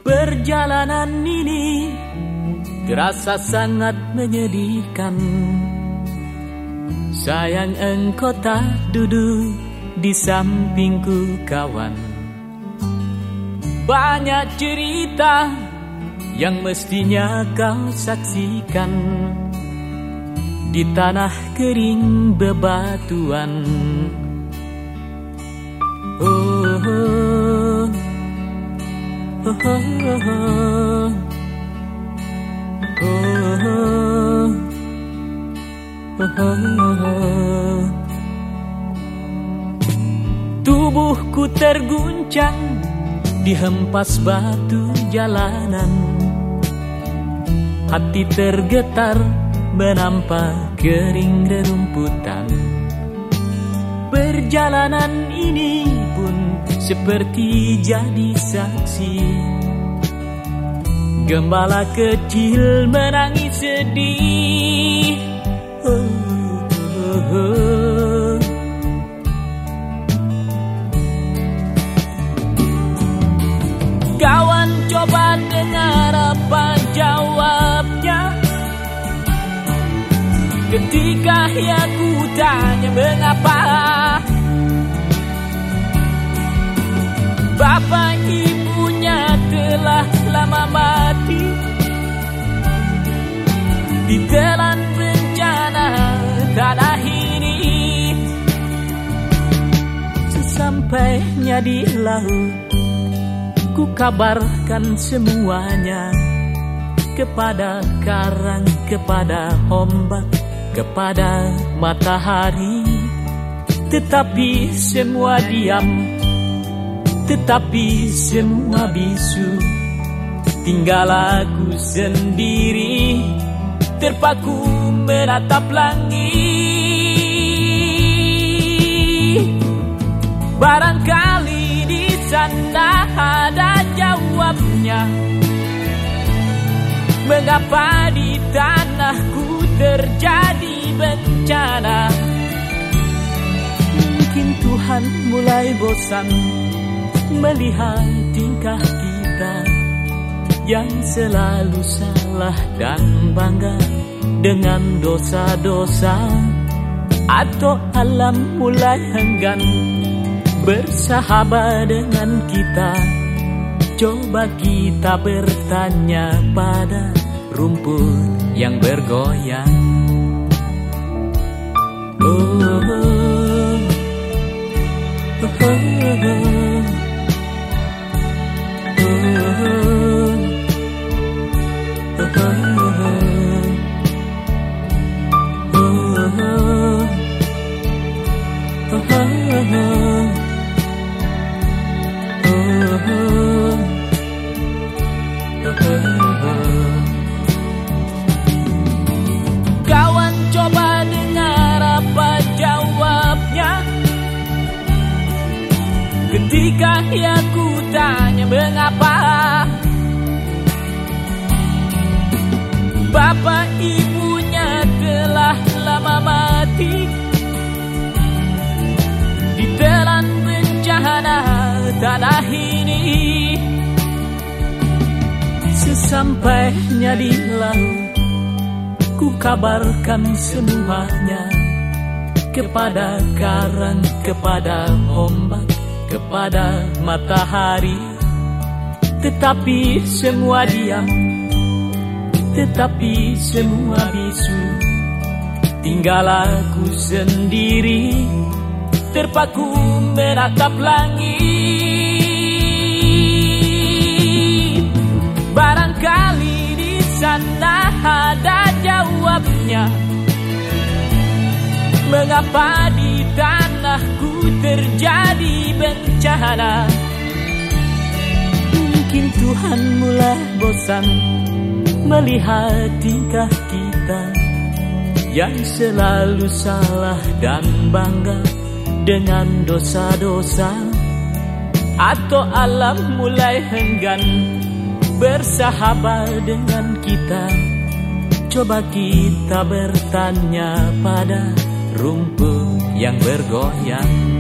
Perjalanan ini terasa sangat menyedihkan. Sayang engkau tak duduk di sampingku kawan. Banyak cerita yang mestinya kau saksikan di tanah kering bebatuan. Oh, oh, oh, oh, oh, oh, oh, oh. Tubuhku terguncang dihempas batu jalanan. Hati tergetar menampak kering rerumputan. Perjalanan ini pun seperti jadi saksi. Gembala kecil menangis sedih. Oh, oh, oh. Kawan, coba dengar apa jawabnya ketika aku tanya mengapa bapak ibunya telah lama mati ditelan bencana tanah ini. Sesampainya di laut, ku kabarkan semuanya kepada karang, kepada ombak, kepada matahari. Tetapi semua diam, tetapi semua bisu. Tinggal aku sendiri terpaku menatap langit. Barangkali di sana ada jawabnya. Mengapa di tanahku terjadi bencana? Mungkin Tuhan mulai bosan melihat tingkah kita yang selalu salah dan bangga dengan dosa-dosa. Atau alam mulai enggan bersahabat dengan kita. Coba kita bertanya pada rumput yang bergoyang. Oh, oh, oh, oh, kawan, coba dengar apa jawabnya ketika aku tanya mengapa bapak ibunya telah lama mati ditelan bencana tanah ini. Sesampainya di laut, ku kabarkan semuanya kepada karang, kepada ombak, kepada matahari. Tetapi semua diam, tetapi semua bisu. Tinggal aku sendiri terpaku menatap langit. Barangkali di sana ada jawabnya. Mengapa di tanahku terjadi bencana? Mungkin Tuhan mulai bosan melihat tingkah kita yang selalu salah dan bangga dengan dosa-dosa. Atau alam mulai enggan bersahabat dengan kita. Coba kita bertanya pada rumput yang bergoyang.